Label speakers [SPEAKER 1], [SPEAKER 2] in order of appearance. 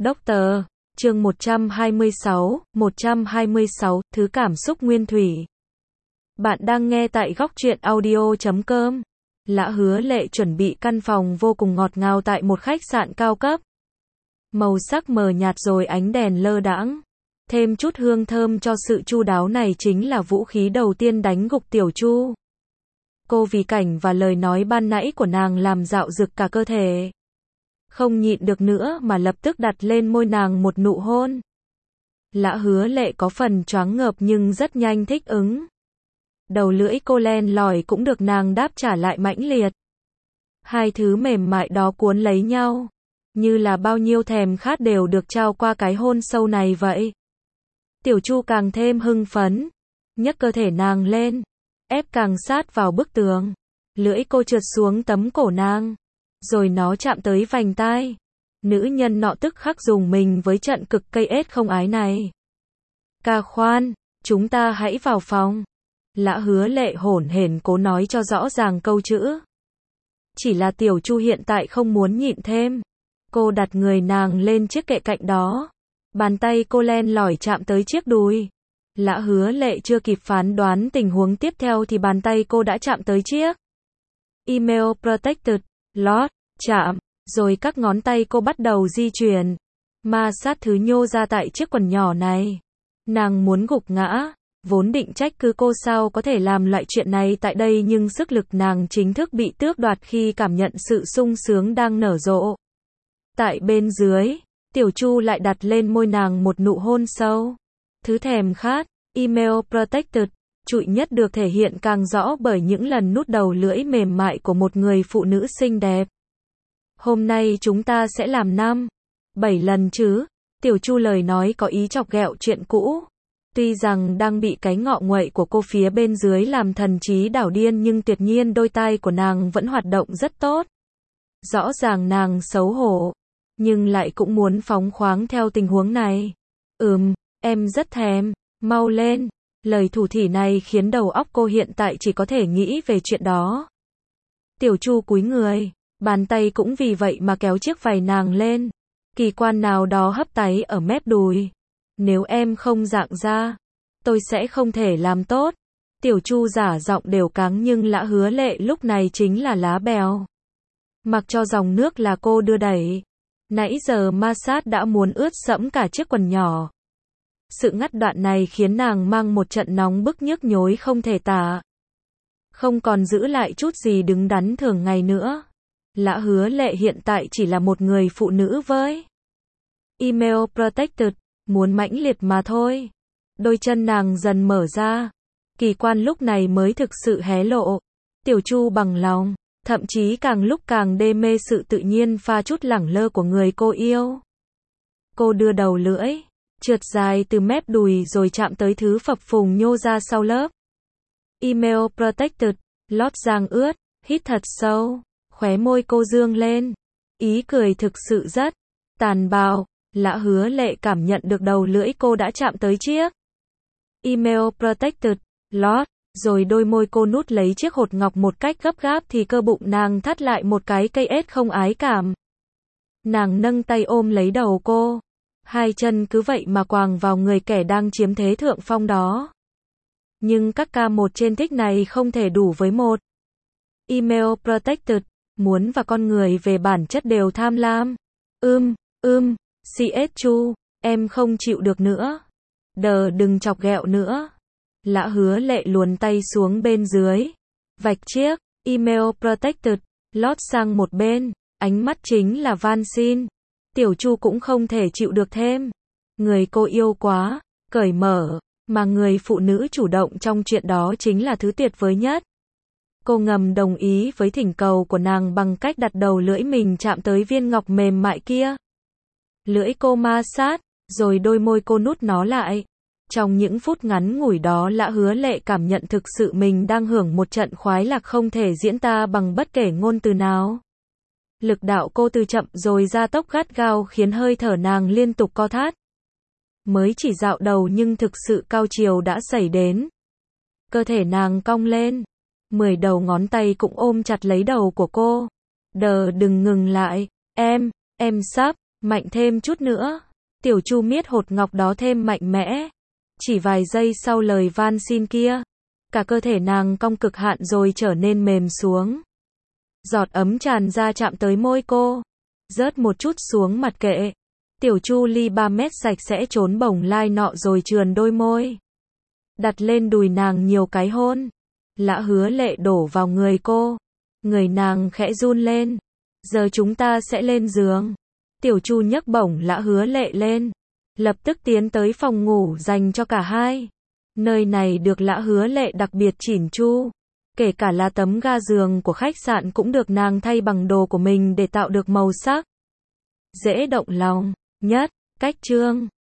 [SPEAKER 1] Doctor, chương 126, thứ cảm xúc nguyên thủy. Bạn đang nghe tại góc truyện audio.com. Lã Hứa Lệ chuẩn bị căn phòng vô cùng ngọt ngào tại một khách sạn cao cấp. Màu sắc mờ nhạt rồi ánh đèn lơ đãng. Thêm chút hương thơm cho sự chu đáo này chính là vũ khí đầu tiên đánh gục Tiểu Chu. Cô vì cảnh và lời nói ban nãy của nàng làm dạo rực cả cơ thể. Không nhịn được nữa mà lập tức đặt lên môi nàng một nụ hôn. Lã Hứa Lệ có phần choáng ngợp nhưng rất nhanh thích ứng. Đầu lưỡi cô len lỏi cũng được nàng đáp trả lại mãnh liệt. Hai thứ mềm mại đó cuốn lấy nhau, như là bao nhiêu thèm khát đều được trao qua cái hôn sâu này vậy. Tiểu Chu càng thêm hưng phấn, nhấc cơ thể nàng lên, ép càng sát vào bức tường. Lưỡi cô trượt xuống tấm cổ nàng, rồi nó chạm tới vành tai. Nữ nhân nọ tức khắc dùng mình với trận cực cây ết không ái này. Ca khoan, chúng ta hãy vào phòng. Lã Hứa Lệ hổn hển cố nói cho rõ ràng câu chữ. Chỉ là Tiểu Chu hiện tại không muốn nhịn thêm. Cô đặt người nàng lên chiếc kệ cạnh đó. Bàn tay cô len lỏi chạm tới chiếc đùi. Lã Hứa Lệ chưa kịp phán đoán tình huống tiếp theo thì bàn tay cô đã chạm tới chiếc Email Protected Lot, chạm, rồi các ngón tay cô bắt đầu di chuyển, ma sát thứ nhô ra tại chiếc quần nhỏ này. Nàng muốn gục ngã, vốn định trách cứ cô sao có thể làm loại chuyện này tại đây nhưng sức lực nàng chính thức bị tước đoạt khi cảm nhận sự sung sướng đang nở rộ. Tại bên dưới, Tiểu Chu lại đặt lên môi nàng một nụ hôn sâu. Thứ thèm khát, Email Protected, trụi nhất được thể hiện càng rõ bởi những lần nút đầu lưỡi mềm mại của một người phụ nữ xinh đẹp. Hôm nay chúng ta sẽ làm 7 lần chứ? Tiểu Chu lời nói có ý chọc ghẹo chuyện cũ. Tuy rằng đang bị cái ngọ nguậy của cô phía bên dưới làm thần trí đảo điên nhưng tuyệt nhiên đôi tai của nàng vẫn hoạt động rất tốt. Rõ ràng nàng xấu hổ, nhưng lại cũng muốn phóng khoáng theo tình huống này. Em rất thèm, mau lên. Lời thủ thỉ này khiến đầu óc cô hiện tại chỉ có thể nghĩ về chuyện đó. Tiểu Chu cúi người, bàn tay cũng vì vậy mà kéo chiếc váy nàng lên. Kỳ quan nào đó hấp táy ở mép đùi. Nếu em không dạng ra, tôi sẽ không thể làm tốt. Tiểu Chu giả giọng đều cáng nhưng Lã Hứa Lệ lúc này chính là lá bèo. Mặc cho dòng nước là cô đưa đẩy. Nãy giờ ma sát đã muốn ướt sẫm cả chiếc quần nhỏ. Sự ngắt đoạn này khiến nàng mang một trận nóng bức nhức nhối không thể tả. Không còn giữ lại chút gì đứng đắn thường ngày nữa. Lã Hứa Lệ hiện tại chỉ là một người phụ nữ với Email Protected, muốn mãnh liệt mà thôi. Đôi chân nàng dần mở ra. Kỳ quan lúc này mới thực sự hé lộ. Tiểu Chu bằng lòng, thậm chí càng lúc càng đê mê sự tự nhiên pha chút lẳng lơ của người cô yêu. Cô đưa đầu lưỡi trượt dài từ mép đùi rồi chạm tới thứ phập phùng nhô ra sau lớp Email Protected, lót giang ướt, hít thật sâu, khóe môi cô dương lên. Ý cười thực sự rất tàn bạo. Lã Hứa Lệ cảm nhận được đầu lưỡi cô đã chạm tới chiếc Email Protected, lót, rồi đôi môi cô nút lấy chiếc hột ngọc một cách gấp gáp thì cơ bụng nàng thắt lại một cái cây ết không ái cảm. Nàng nâng tay ôm lấy đầu cô. Hai chân cứ vậy mà quàng vào người kẻ đang chiếm thế thượng phong đó. Nhưng các ca một trên thích này không thể đủ với một Email Protected, muốn và con người về bản chất đều tham lam. CS Chu, em không chịu được nữa. Đừng chọc ghẹo nữa. Lã Hứa Lệ luồn tay xuống bên dưới, vạch chiếc Email Protected, lót sang một bên, ánh mắt chính là van xin. Tiểu Chu cũng không thể chịu được thêm. Người cô yêu quá, cởi mở, mà người phụ nữ chủ động trong chuyện đó chính là thứ tuyệt vời nhất. Cô ngầm đồng ý với thỉnh cầu của nàng bằng cách đặt đầu lưỡi mình chạm tới viên ngọc mềm mại kia. Lưỡi cô ma sát, rồi đôi môi cô nút nó lại. Trong những phút ngắn ngủi đó Lã Hứa Lệ cảm nhận thực sự mình đang hưởng một trận khoái lạc không thể diễn tả bằng bất kể ngôn từ nào. Lực đạo cô từ chậm rồi gia tốc gắt gao khiến hơi thở nàng liên tục co thắt. Mới chỉ dạo đầu nhưng thực sự cao triều đã xảy đến. Cơ thể nàng cong lên. 10 đầu ngón tay cũng ôm chặt lấy đầu của cô. Đừng ngừng lại. Em sắp Mạnh thêm chút nữa. Tiểu Chu miết hột ngọc đó thêm mạnh mẽ. Chỉ vài giây sau lời van xin kia, cả cơ thể nàng cong cực hạn rồi trở nên mềm xuống. Giọt ấm tràn ra chạm tới môi cô, rớt một chút xuống mặt kệ. Tiểu Chu ly 3 mét sạch sẽ trốn bổng lai nọ rồi trườn đôi môi, đặt lên đùi nàng nhiều cái hôn. Lã Hứa Lệ đổ vào người cô, người nàng khẽ run lên. Giờ chúng ta sẽ lên giường. Tiểu Chu nhấc bổng Lã Hứa Lệ lên, lập tức tiến tới phòng ngủ dành cho cả hai. Nơi này được Lã Hứa Lệ đặc biệt chỉn chu, kể cả là tấm ga giường của khách sạn cũng được nàng thay bằng đồ của mình để tạo được màu sắc dễ động lòng nhất. Cách chương